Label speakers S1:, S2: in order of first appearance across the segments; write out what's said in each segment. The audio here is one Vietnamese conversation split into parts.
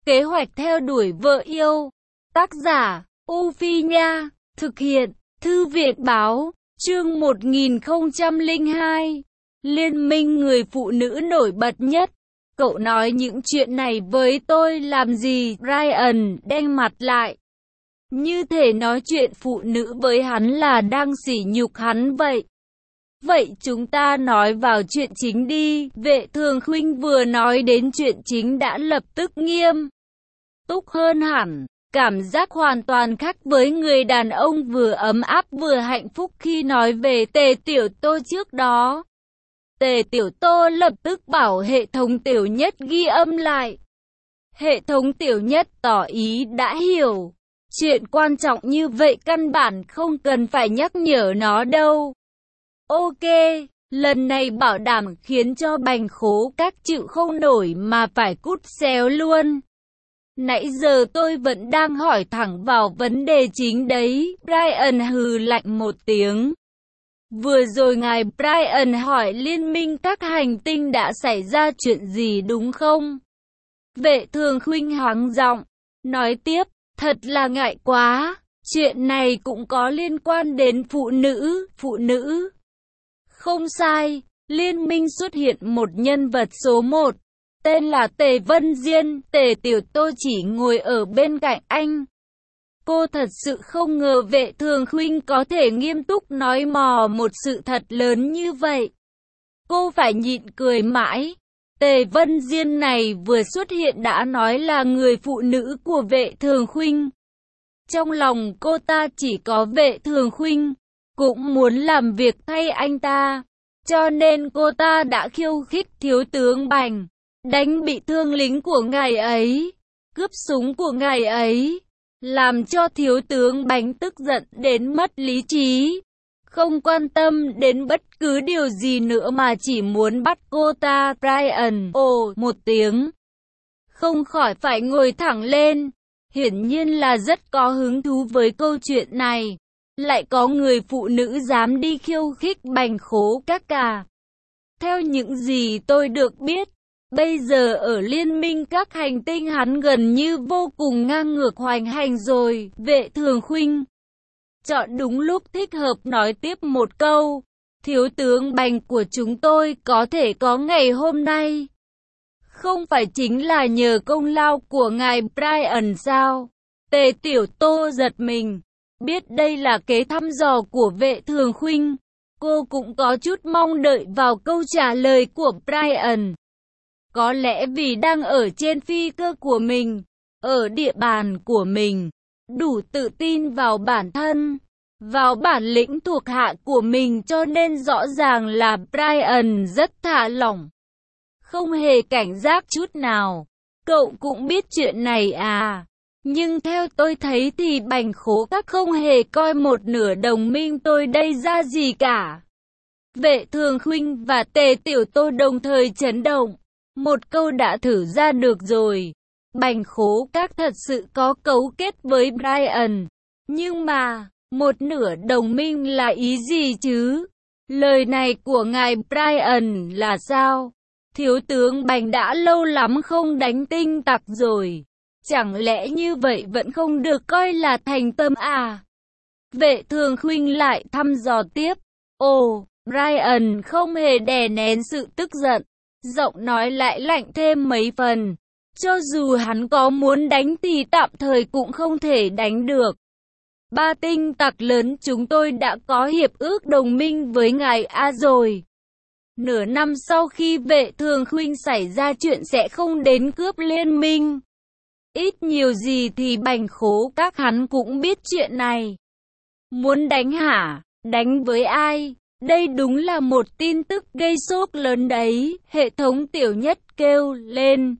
S1: Kế hoạch theo đuổi vợ yêu. Tác giả, U Phi Nha. Thực hiện, Thư viện Báo. Chương 1002. Liên minh người phụ nữ nổi bật nhất. Cậu nói những chuyện này với tôi làm gì? Ryan đen mặt lại. Như thể nói chuyện phụ nữ với hắn là đang sỉ nhục hắn vậy. Vậy chúng ta nói vào chuyện chính đi. Vệ Thường Khuynh vừa nói đến chuyện chính đã lập tức nghiêm túc hơn hẳn. Cảm giác hoàn toàn khác với người đàn ông vừa ấm áp vừa hạnh phúc khi nói về Tề Tiểu Tô trước đó. Tề Tiểu Tô lập tức bảo hệ thống Tiểu Nhất ghi âm lại. Hệ thống Tiểu Nhất tỏ ý đã hiểu. Chuyện quan trọng như vậy căn bản không cần phải nhắc nhở nó đâu. Ok, lần này bảo đảm khiến cho Bành Khố Các chịu không nổi mà phải cút xéo luôn. Nãy giờ tôi vẫn đang hỏi thẳng vào vấn đề chính đấy. Brian hừ lạnh một tiếng. Vừa rồi ngài Brian hỏi liên minh các hành tinh đã xảy ra chuyện gì đúng không? Vệ Thường Khuynh hắng giọng, nói tiếp, thật là ngại quá, chuyện này cũng có liên quan đến phụ nữ. Không sai, liên minh xuất hiện một nhân vật số 1, tên là Tề Vân Diên. Tề Tiểu Tô chỉ ngồi ở bên cạnh anh. Cô thật sự không ngờ Vệ Thường Khuynh có thể nghiêm túc nói mò một sự thật lớn như vậy. Cô phải nhịn cười mãi. Tề Vân Diên này vừa xuất hiện đã nói là người phụ nữ của Vệ Thường Khuynh. Trong lòng cô ta chỉ có Vệ Thường Khuynh, cũng muốn làm việc thay anh ta. Cho nên cô ta đã khiêu khích thiếu tướng Bành, đánh bị thương lính của ngài ấy, cướp súng của ngài ấy, làm cho thiếu tướng Bành tức giận đến mất lý trí. Không quan tâm đến bất cứ điều gì nữa mà chỉ muốn bắt cô ta. Brian ồ một tiếng, không khỏi phải ngồi thẳng lên. Hiển nhiên là rất có hứng thú với câu chuyện này. Lại có người phụ nữ dám đi khiêu khích Bành Khố Các cả. Theo những gì tôi được biết, bây giờ ở liên minh các hành tinh hắn gần như vô cùng ngang ngược hoành hành rồi. Vệ Thường Khuynh chọn đúng lúc thích hợp nói tiếp một câu. Thiếu tướng Bành của chúng tôi có thể có ngày hôm nay, không phải chính là nhờ công lao của ngài Brian sao? Tề Tiểu Tô giật mình. Biết đây là kế thăm dò của Vệ Thường Khuynh, cô cũng có chút mong đợi vào câu trả lời của Brian. Có lẽ vì đang ở trên phi cơ của mình, ở địa bàn của mình, đủ tự tin vào bản thân, vào bản lĩnh thuộc hạ của mình, cho nên rõ ràng là Brian rất thả lỏng, không hề cảnh giác chút nào. Cậu cũng biết chuyện này à? Nhưng theo tôi thấy thì Bành Khố Các không hề coi một nửa đồng minh tôi đây ra gì cả. Vệ Thường Khuynh và Tề Tiểu Tô đồng thời chấn động. Một câu đã thử ra được rồi. Bành Khố Các thật sự có cấu kết với Brian. Nhưng mà, một nửa đồng minh là ý gì chứ? Lời này của ngài Brian là sao? Thiếu tướng Bành đã lâu lắm không đánh tinh tặc rồi. Chẳng lẽ như vậy vẫn không được coi là thành tâm à? Vệ Thường Khuynh lại thăm dò tiếp. Ồ, Brian không hề đè nén sự tức giận. Giọng nói lại lạnh thêm mấy phần. Cho dù hắn có muốn đánh thì tạm thời cũng không thể đánh được. 3 tinh tặc lớn chúng tôi đã có hiệp ước đồng minh với ngài A rồi. Nửa năm sau khi Vệ Thường Khuynh xảy ra chuyện sẽ không đến cướp liên minh. Ít nhiều gì thì Bành Khố Các hắn cũng biết chuyện này. Muốn đánh hả? Đánh với ai? Đây đúng là một tin tức gây sốt lớn đấy. Hệ thống Tiểu Nhất kêu lên.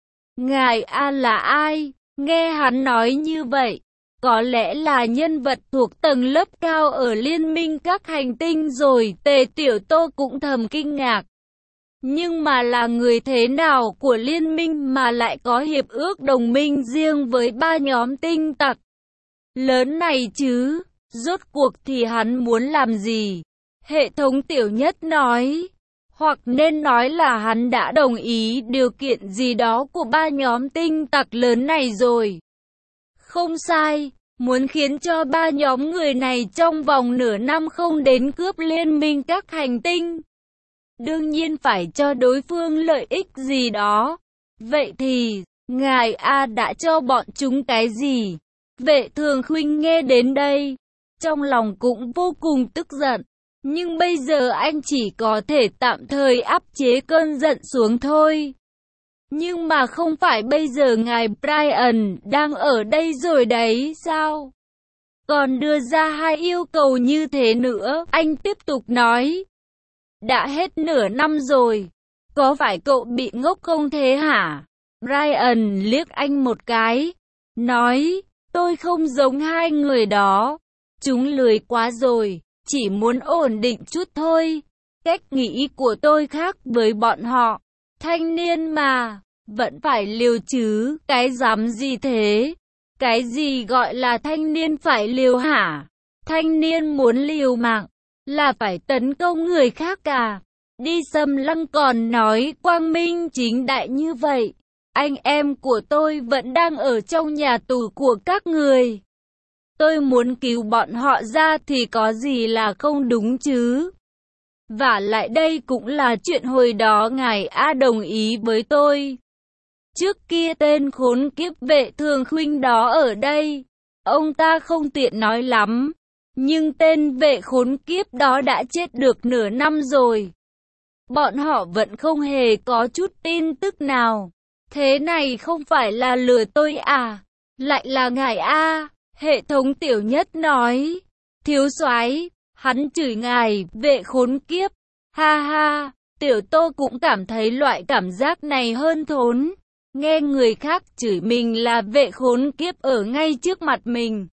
S1: Ngài A là ai? Nghe hắn nói như vậy, có lẽ là nhân vật thuộc tầng lớp cao ở liên minh các hành tinh rồi. Tề Tiểu Tô cũng thầm kinh ngạc. Nhưng mà là người thế nào của liên minh mà lại có hiệp ước đồng minh riêng với 3 nhóm tinh tặc lớn này chứ? Rốt cuộc thì hắn muốn làm gì? Hệ thống Tiểu Nhất nói. Hoặc nên nói là hắn đã đồng ý điều kiện gì đó của ba nhóm tinh tặc lớn này rồi. Không sai, muốn khiến cho ba nhóm người này trong vòng nửa năm không đến cướp liên minh các hành tinh. Đương nhiên phải cho đối phương lợi ích gì đó. Vậy thì, ngài A đã cho bọn chúng cái gì? Vệ Thường Khuynh nghe đến đây, trong lòng cũng vô cùng tức giận. Nhưng bây giờ anh chỉ có thể tạm thời áp chế cơn giận xuống thôi. Nhưng mà không phải bây giờ ngài Brian đang ở đây rồi đấy sao? Còn đưa ra hai yêu cầu như thế nữa, anh tiếp tục nói. Đã hết nửa năm rồi, có phải cậu bị ngốc không thế hả? Brian liếc anh một cái, nói, tôi không giống hai người đó. Chúng lười quá rồi, chỉ muốn ổn định chút thôi. Cách nghĩ của tôi khác với bọn họ. Thanh niên mà, vẫn phải liều chứ, cái dám gì thế? Cái gì gọi là thanh niên phải liều hả? Thanh niên muốn liều mạng, là phải tấn công người khác à? Đi xâm lăng còn nói quang minh chính đại như vậy. Anh em của tôi vẫn đang ở trong nhà tù của các người. Tôi muốn cứu bọn họ ra thì có gì là không đúng chứ? Vả lại đây cũng là chuyện hồi đó ngài A đồng ý với tôi. Trước kia tên khốn kiếp Vệ Thường Khuynh đó ở đây, ông ta không tiện nói lắm. Nhưng tên vệ khốn kiếp đó đã chết được nửa năm rồi. Bọn họ vẫn không hề có chút tin tức nào. Thế này không phải là lừa tôi à? Lại là ngài A. Hệ thống tiểu nhất nói. Thiếu soái, hắn chửi ngài, vệ khốn kiếp. Ha ha, tiểu Tô cũng cảm thấy loại cảm giác này hơn thốn. Nghe người khác chửi mình là vệ khốn kiếp ở ngay trước mặt mình.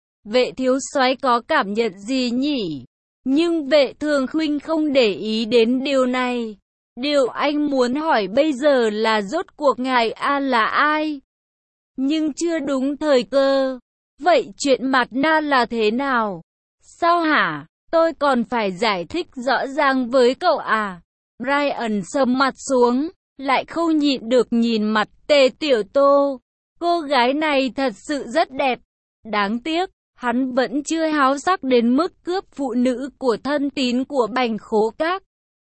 S1: Vệ thiếu soái có cảm nhận gì nhỉ? Nhưng Vệ Thường Khuynh không để ý đến điều này. Điều anh muốn hỏi bây giờ là rốt cuộc ngài A là ai? Nhưng chưa đúng thời cơ. Vậy chuyện mặt na là thế nào? Sao hả? Tôi còn phải giải thích rõ ràng với cậu à? Brian sầm mặt xuống, lại không nhịn được nhìn mặt Tề Tiểu Tô. Cô gái này thật sự rất đẹp. Đáng tiếc, hắn vẫn chưa háo sắc đến mức cướp phụ nữ của thân tín của Bành Khố Các.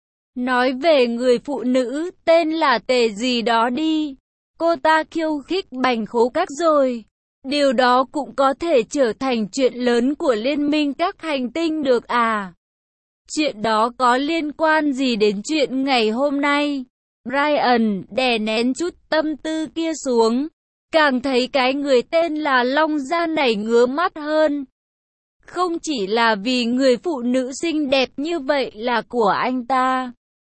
S1: Nói về người phụ nữ tên là Tề gì đó đi. Cô ta khiêu khích Bành Khố Các rồi. Điều đó cũng có thể trở thành chuyện lớn của liên minh các hành tinh được à? Chuyện đó có liên quan gì đến chuyện ngày hôm nay? Brian đè nén chút tâm tư kia xuống. Càng thấy cái người tên là Long Gia này ngứa mắt hơn. Không chỉ là vì người phụ nữ xinh đẹp như vậy là của anh ta.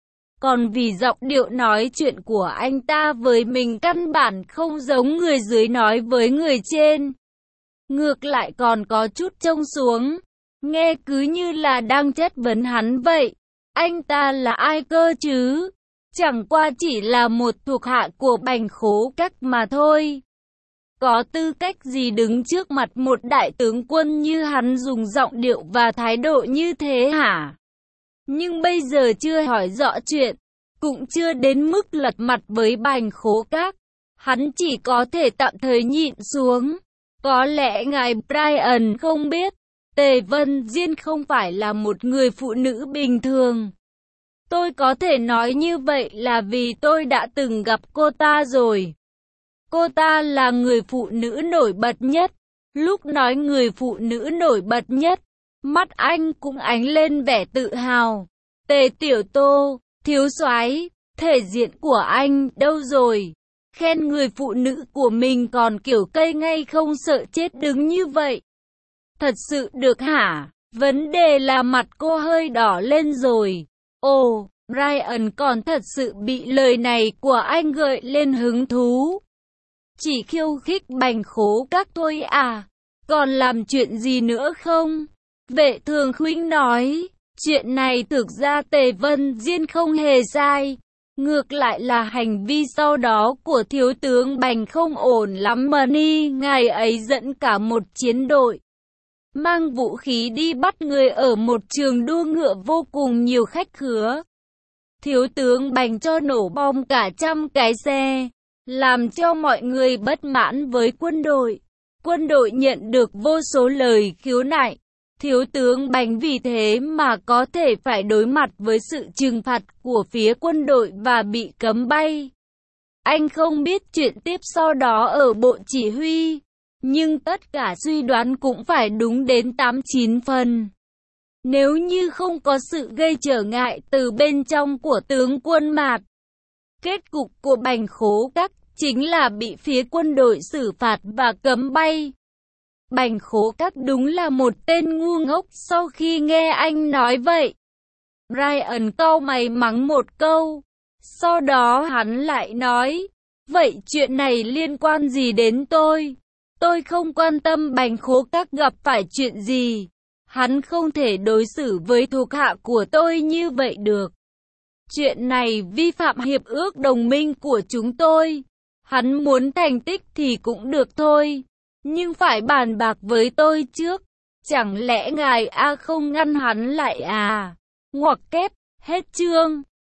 S1: Còn vì giọng điệu nói chuyện của anh ta với mình căn bản không giống người dưới nói với người trên. Ngược lại còn có chút trông xuống. Nghe cứ như là đang chất vấn hắn vậy. Anh ta là ai cơ chứ? Chẳng qua chỉ là một thuộc hạ của Bành Khố Các mà thôi. Có tư cách gì đứng trước mặt một đại tướng quân như hắn dùng giọng điệu và thái độ như thế hả? Nhưng bây giờ chưa hỏi rõ chuyện, cũng chưa đến mức lật mặt với Bành Khố Các. Hắn chỉ có thể tạm thời nhịn xuống. Có lẽ ngài Brian không biết, Tề Vân Diên không phải là một người phụ nữ bình thường. Tôi có thể nói như vậy là vì tôi đã từng gặp cô ta rồi. Cô ta là người phụ nữ nổi bật nhất. Lúc nói người phụ nữ nổi bật nhất, mắt anh cũng ánh lên vẻ tự hào. Tề Tiểu Tô, thiếu soái, thể diện của anh đâu rồi? Khen người phụ nữ của mình còn kiểu cây ngay không sợ chết đứng như vậy. Thật sự được hả? Vấn đề là mặt cô hơi đỏ lên rồi. Ồ, Brian còn thật sự bị lời này của anh gợi lên hứng thú. Chỉ khiêu khích Bành Khố Các thôi à? Còn làm chuyện gì nữa không? Vệ Thường Khuynh nói, chuyện này thực ra Tề Vân Diên không hề sai. Ngược lại là hành vi sau đó của thiếu tướng Bành không ổn lắm mà ni. Ngài ấy dẫn cả một chiến đội, mang vũ khí đi bắt người ở một trường đua ngựa vô cùng nhiều khách khứa. Thiếu tướng Bành cho nổ bom cả 100 cái xe, làm cho mọi người bất mãn với quân đội. Quân đội nhận được vô số lời khiếu nại. Thiếu tướng Bành vì thế mà có thể phải đối mặt với sự trừng phạt của phía quân đội và bị cấm bay. Anh không biết chuyện tiếp sau đó ở Bộ Chỉ huy, nhưng tất cả suy đoán cũng phải đúng đến 8-9 phần. Nếu như không có sự gây trở ngại từ bên trong của tướng Quân Mạt, kết cục của Bành Khố Các chính là bị phía quân đội xử phạt và cấm bay. Bành Khố Các đúng là một tên ngu ngốc. Sau khi nghe anh nói vậy, Brian cau mày mắng một câu. Sau đó hắn lại nói, vậy chuyện này liên quan gì đến tôi? Tôi không quan tâm Bành Khố Các gặp phải chuyện gì. Hắn không thể đối xử với thuộc hạ của tôi như vậy được. Chuyện này vi phạm hiệp ước đồng minh của chúng tôi. Hắn muốn thành tích thì cũng được thôi, nhưng phải bàn bạc với tôi trước. Chẳng lẽ ngài A không ngăn hắn lại à? Ngoặc kép, hết chương.